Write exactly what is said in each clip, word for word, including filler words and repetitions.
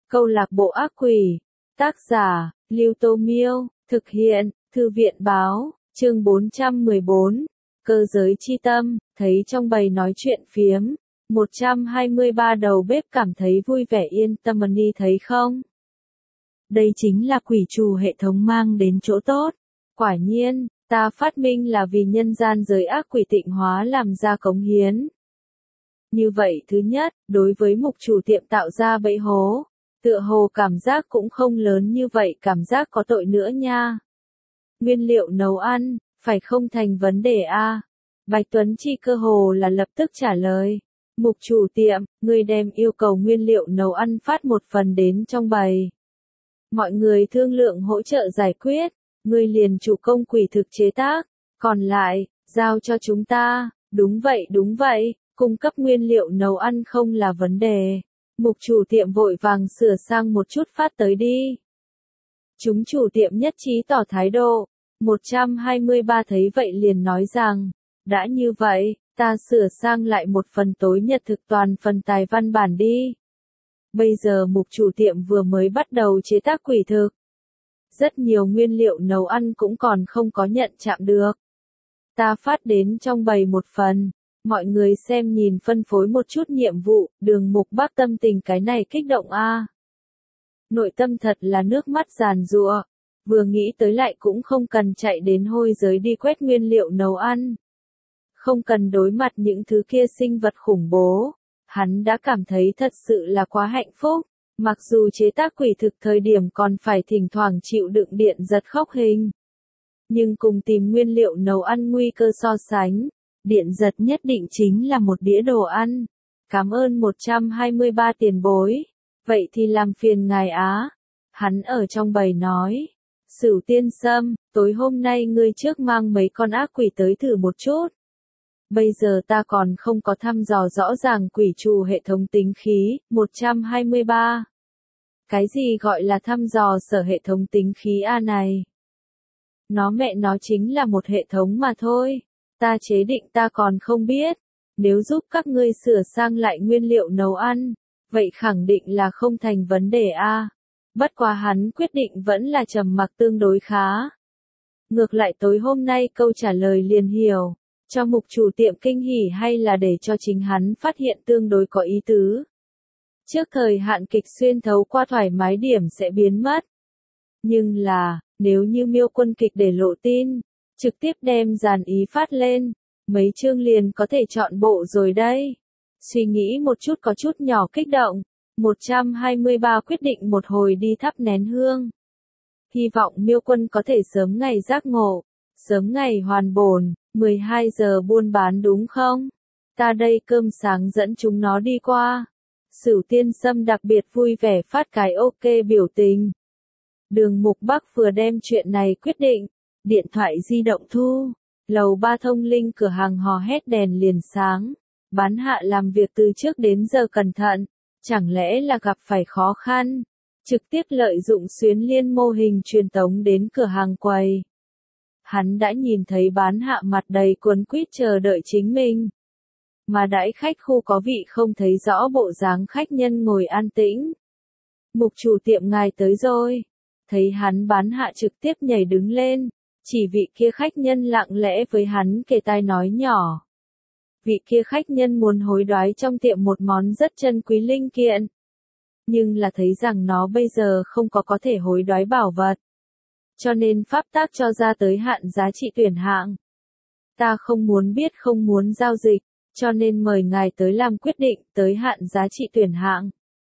Câu lạc bộ ác quỷ. Tác giả, Lưu Tô Miêu. Thực hiện, Thư viện Báo. Chương bốn trăm mười bốn. Cơ giới chi tâm. Thấy trong bầy nói chuyện phiếm, một trăm hai mươi ba đầu bếp cảm thấy vui vẻ yên tâm. Ni thấy không? Đây chính là quỷ trù hệ thống mang đến chỗ tốt. Quả nhiên, ta phát minh là vì nhân gian giới ác quỷ tịnh hóa làm ra cống hiến. Như vậy thứ nhất, đối với mục chủ tiệm tạo ra bẫy hố, tựa hồ cảm giác cũng không lớn như vậy, cảm giác có tội nữa nha. Nguyên liệu nấu ăn, phải không thành vấn đề a? À? Bạch Tuấn Chi cơ hồ là lập tức trả lời. Mục chủ tiệm, ngươi đem yêu cầu nguyên liệu nấu ăn phát một phần đến trong bầy. Mọi người thương lượng hỗ trợ giải quyết, ngươi liền chủ công quỷ thực chế tác, còn lại, giao cho chúng ta. Đúng vậy đúng vậy, cung cấp nguyên liệu nấu ăn không là vấn đề. Mục chủ tiệm vội vàng sửa sang một chút phát tới đi. Chúng chủ tiệm nhất trí tỏ thái độ. một trăm hai mươi ba thấy vậy liền nói rằng, đã như vậy, ta sửa sang lại một phần tối nhật thực toàn phần tài văn bản đi. Bây giờ mục chủ tiệm vừa mới bắt đầu chế tác quỷ thực. Rất nhiều nguyên liệu nấu ăn cũng còn không có nhận chạm được. Ta phát đến trong bầy một phần, mọi người xem nhìn phân phối một chút nhiệm vụ. Đường Mục Bác tâm tình cái này kích động a. À. Nội tâm thật là nước mắt giàn giụa, vừa nghĩ tới lại cũng không cần chạy đến hôi giới đi quét nguyên liệu nấu ăn. Không cần đối mặt những thứ kia sinh vật khủng bố, hắn đã cảm thấy thật sự là quá hạnh phúc. Mặc dù chế tác quỷ thực thời điểm còn phải thỉnh thoảng chịu đựng điện giật khốc hình, nhưng cùng tìm nguyên liệu nấu ăn nguy cơ so sánh, điện giật nhất định chính là một đĩa đồ ăn. Cảm ơn một trăm hai mươi ba tiền bối. Vậy thì làm phiền ngài á. Hắn ở trong bầy nói. Sửu Tiên Sâm, tối hôm nay ngươi trước mang mấy con ác quỷ tới thử một chút. Bây giờ ta còn không có thăm dò rõ ràng quỷ trù hệ thống tính khí. một trăm hai mươi ba. Cái gì gọi là thăm dò sở hệ thống tính khí a này? Nó mẹ nó chính là một hệ thống mà thôi. Ta chế định ta còn không biết. Nếu giúp các ngươi sửa sang lại nguyên liệu nấu ăn, vậy khẳng định là không thành vấn đề a. À. Bất quá hắn quyết định vẫn là trầm mặc tương đối khá. Ngược lại tối hôm nay câu trả lời liền hiểu, cho mục chủ tiệm kinh hỉ hay là để cho chính hắn phát hiện tương đối có ý tứ. Trước thời hạn kịch xuyên thấu qua thoải mái điểm sẽ biến mất. Nhưng là, nếu như Miêu Quân kịch để lộ tin, trực tiếp đem dàn ý phát lên, mấy chương liền có thể chọn bộ rồi đây. Suy nghĩ một chút có chút nhỏ kích động, một trăm hai mươi ba quyết định một hồi đi thắp nén hương. Hy vọng Miêu Quân có thể sớm ngày giác ngộ, sớm ngày hoàn bổn. Mười hai giờ buôn bán đúng không? Ta đây cơm sáng dẫn chúng nó đi qua. Sửu Tiên Sâm đặc biệt vui vẻ phát cái ok biểu tình. Đường Mục Bắc vừa đem chuyện này quyết định, điện thoại di động thu, lầu ba thông linh cửa hàng hò hét đèn liền sáng. Bán hạ làm việc từ trước đến giờ cẩn thận, chẳng lẽ là gặp phải khó khăn, trực tiếp lợi dụng xuyến liên mô hình truyền tống đến cửa hàng quầy. Hắn đã nhìn thấy bán hạ mặt đầy cuốn quýt chờ đợi chính mình. Mà đãi khách khu có vị không thấy rõ bộ dáng khách nhân ngồi an tĩnh. Mục chủ tiệm ngài tới rồi. Thấy hắn bán hạ trực tiếp nhảy đứng lên, chỉ vị kia khách nhân lặng lẽ với hắn kề tai nói nhỏ. Vị kia khách nhân muốn hối đoái trong tiệm một món rất chân quý linh kiện. Nhưng là thấy rằng nó bây giờ không có có thể hối đoái bảo vật. Cho nên pháp tác cho ra tới hạn giá trị tuyển hạng. Ta không muốn biết không muốn giao dịch, cho nên mời ngài tới làm quyết định tới hạn giá trị tuyển hạng.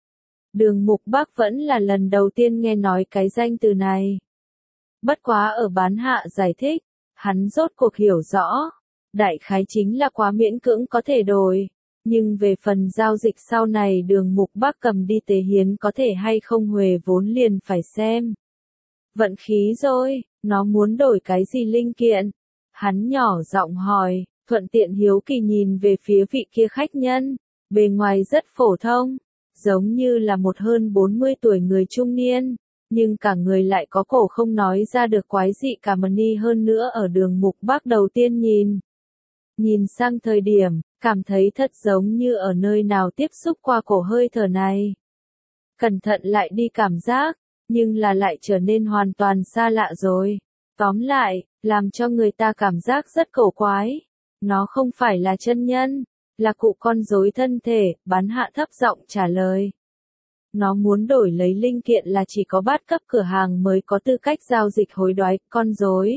Đường Mục Bắc vẫn là lần đầu tiên nghe nói cái danh từ này. Bất quá ở bán hạ giải thích, hắn rốt cuộc hiểu rõ. Đại khái chính là quá miễn cưỡng có thể đổi. Nhưng về phần giao dịch sau này đường Mục Bắc cầm đi tế hiến có thể hay không huề vốn liền phải xem. Vận khí rồi, nó muốn đổi cái gì linh kiện? Hắn nhỏ giọng hỏi, thuận tiện hiếu kỳ nhìn về phía vị kia khách nhân. Bề ngoài rất phổ thông, giống như là một hơn bốn mươi tuổi người trung niên. Nhưng cả người lại có cổ không nói ra được quái dị cả Mani hơn nữa ở đường Mục Bắc đầu tiên nhìn. Nhìn sang thời điểm, cảm thấy thật giống như ở nơi nào tiếp xúc qua cổ hơi thở này. cẩn thận lại đi cảm giác, nhưng là lại trở nên hoàn toàn xa lạ rồi. Tóm lại, làm cho người ta cảm giác rất cổ quái. Nó không phải là chân nhân, là cụ con rối thân thể, bán hạ thấp giọng trả lời. Nó muốn đổi lấy linh kiện là chỉ có bát cấp cửa hàng mới có tư cách giao dịch hối đoái con rối.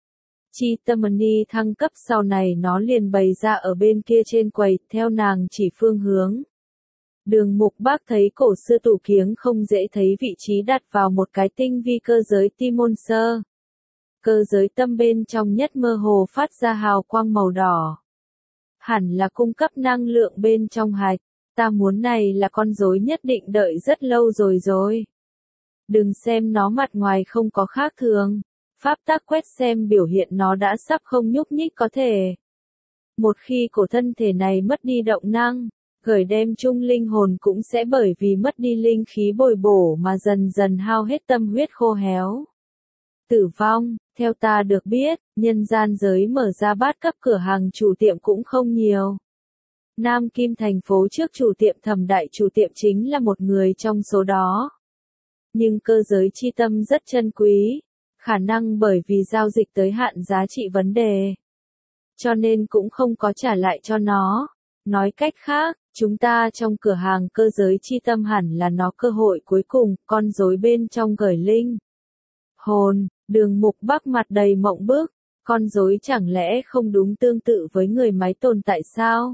Chitamani thăng cấp sau này nó liền bày ra ở bên kia trên quầy, theo nàng chỉ phương hướng. Đường Mục Bác thấy cổ xưa tủ kiếng không dễ thấy vị trí đặt vào một cái tinh vi cơ giới Timon sơ. Cơ giới tâm bên trong nhất mơ hồ phát ra hào quang màu đỏ. Hẳn là cung cấp năng lượng bên trong hạch. Ta muốn này là con rối nhất định đợi rất lâu rồi rồi. Đừng xem nó mặt ngoài không có khác thường. Pháp tác quét xem biểu hiện nó đã sắp không nhúc nhích có thể. Một khi cổ thân thể này mất đi động năng, gửi đem chung linh hồn cũng sẽ bởi vì mất đi linh khí bồi bổ mà dần dần hao hết tâm huyết khô héo. Tử vong, theo ta được biết, nhân gian giới mở ra bát cấp cửa hàng chủ tiệm cũng không nhiều. Nam Kim thành phố trước chủ tiệm Thẩm Đại chủ tiệm chính là một người trong số đó. Nhưng cơ giới chi tâm rất chân quý, khả năng bởi vì giao dịch tới hạn giá trị vấn đề. Cho nên cũng không có trả lại cho nó. Nói cách khác, chúng ta trong cửa hàng cơ giới chi tâm hẳn là nó cơ hội cuối cùng, con rối bên trong gửi linh hồn. Đường Mục Bác mặt đầy mộng bức, con rối chẳng lẽ không đúng tương tự với người máy tồn tại sao?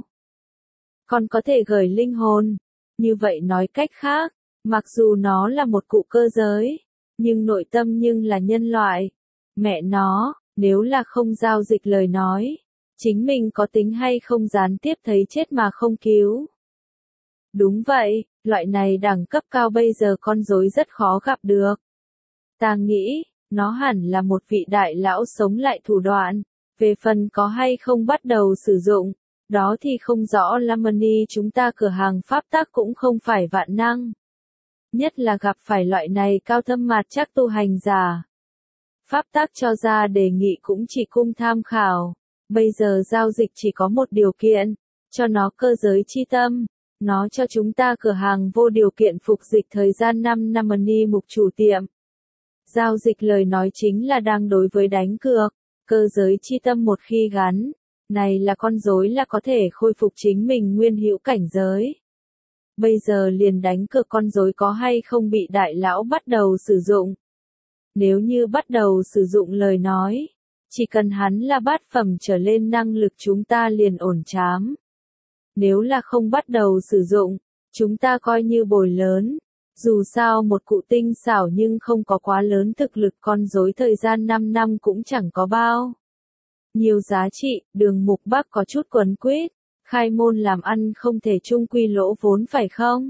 Con có thể gửi linh hồn. Như vậy nói cách khác, mặc dù nó là một cụ cơ giới, nhưng nội tâm nhưng là nhân loại. Mẹ nó, nếu là không giao dịch lời nói, chính mình có tính hay không gián tiếp thấy chết mà không cứu. Đúng vậy, loại này đẳng cấp cao bây giờ con rối rất khó gặp được. Ta nghĩ, nó hẳn là một vị đại lão sống lại thủ đoạn. Về phần có hay không bắt đầu sử dụng, đó thì không rõ. Lamani chúng ta cửa hàng pháp tác cũng không phải vạn năng. Nhất là gặp phải loại này cao thâm mạt chắc tu hành giả. Pháp tác cho ra đề nghị cũng chỉ cung tham khảo. Bây giờ giao dịch chỉ có một điều kiện, cho nó cơ giới chi tâm. Nó cho chúng ta cửa hàng vô điều kiện phục dịch thời gian năm năm Lamani mục chủ tiệm. Giao dịch lời nói chính là đang đối với đánh cược, cơ giới chi tâm một khi gắn, này là con rối là có thể khôi phục chính mình nguyên hữu cảnh giới. Bây giờ liền đánh cược con rối có hay không bị đại lão bắt đầu sử dụng. Nếu như bắt đầu sử dụng lời nói, chỉ cần hắn là bát phẩm trở lên năng lực chúng ta liền ổn chám. Nếu là không bắt đầu sử dụng, chúng ta coi như bồi lớn. Dù sao một cụ tinh xảo nhưng không có quá lớn thực lực con rối thời gian năm năm cũng chẳng có bao nhiều giá trị. Đường Mục Bác có chút quấn quýt, khai môn làm ăn không thể chung quy lỗ vốn phải không?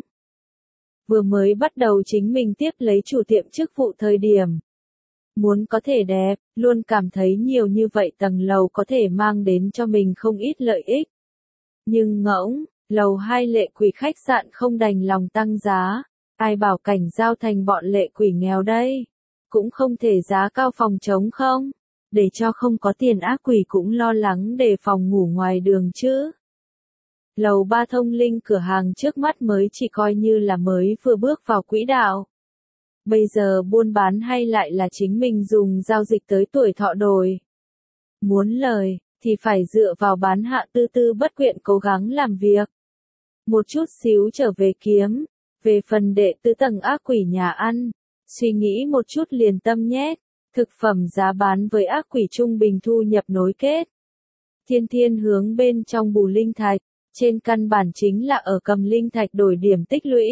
Vừa mới bắt đầu chính mình tiếp lấy chủ tiệm chức vụ thời điểm. Muốn có thể đẹp, luôn cảm thấy nhiều như vậy tầng lầu có thể mang đến cho mình không ít lợi ích. Nhưng ngỗng, lầu hai lệ quỷ khách sạn không đành lòng tăng giá. Ai bảo cảnh giao thành bọn lệ quỷ nghèo đây? Cũng không thể giá cao phòng trống không? Để cho không có tiền ác quỷ cũng lo lắng để phòng ngủ ngoài đường chứ. Lầu ba thông linh cửa hàng trước mắt mới chỉ coi như là mới vừa bước vào quỹ đạo. Bây giờ buôn bán hay lại là chính mình dùng giao dịch tới tuổi thọ đổi. Muốn lời, thì phải dựa vào bán hạ tư tư bất quyện cố gắng làm việc. Một chút xíu trở về kiếm. Về phần đệ tứ tầng ác quỷ nhà ăn, suy nghĩ một chút liền tâm nhét, thực phẩm giá bán với ác quỷ trung bình thu nhập nối kết. Thiên thiên hướng bên trong bù linh thạch, trên căn bản chính là ở cầm linh thạch đổi điểm tích lũy.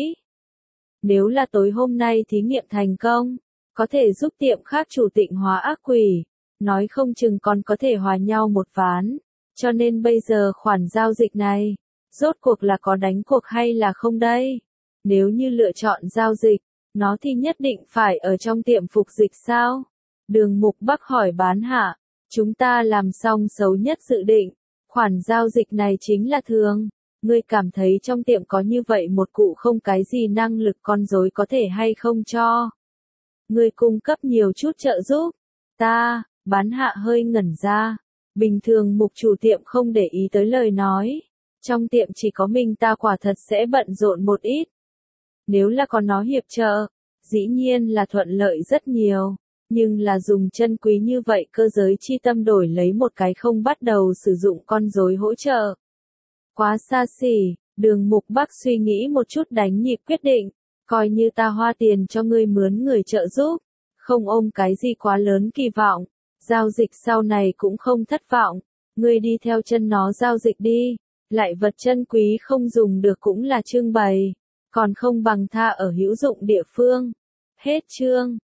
Nếu là tối hôm nay thí nghiệm thành công, có thể giúp tiệm khác chủ tịnh hóa ác quỷ, nói không chừng còn có thể hòa nhau một ván. Cho nên bây giờ khoản giao dịch này, rốt cuộc là có đánh cuộc hay là không đây? Nếu như lựa chọn giao dịch, nó thì nhất định phải ở trong tiệm phục dịch sao? Đường Mục Bác hỏi bán hạ, chúng ta làm xong xấu nhất dự định, khoản giao dịch này chính là thường. Ngươi cảm thấy trong tiệm có như vậy một cụ không cái gì năng lực con rối có thể hay không cho? Ngươi cung cấp nhiều chút trợ giúp. Ta, bán hạ hơi ngẩn ra. Bình thường mục chủ tiệm không để ý tới lời nói. Trong tiệm chỉ có mình ta quả thật sẽ bận rộn một ít. Nếu là có nó hiệp trợ, dĩ nhiên là thuận lợi rất nhiều. Nhưng là dùng chân quý như vậy cơ giới chi tâm đổi lấy một cái không bắt đầu sử dụng con rối hỗ trợ. Quá xa xỉ, Đường Mục Bắc suy nghĩ một chút đánh nhịp quyết định, coi như ta hoa tiền cho ngươi mướn người trợ giúp, không ôm cái gì quá lớn kỳ vọng, giao dịch sau này cũng không thất vọng, ngươi đi theo chân nó giao dịch đi, lại vật chân quý không dùng được cũng là trưng bày, còn không bằng tha ở hữu dụng địa phương. Hết chương.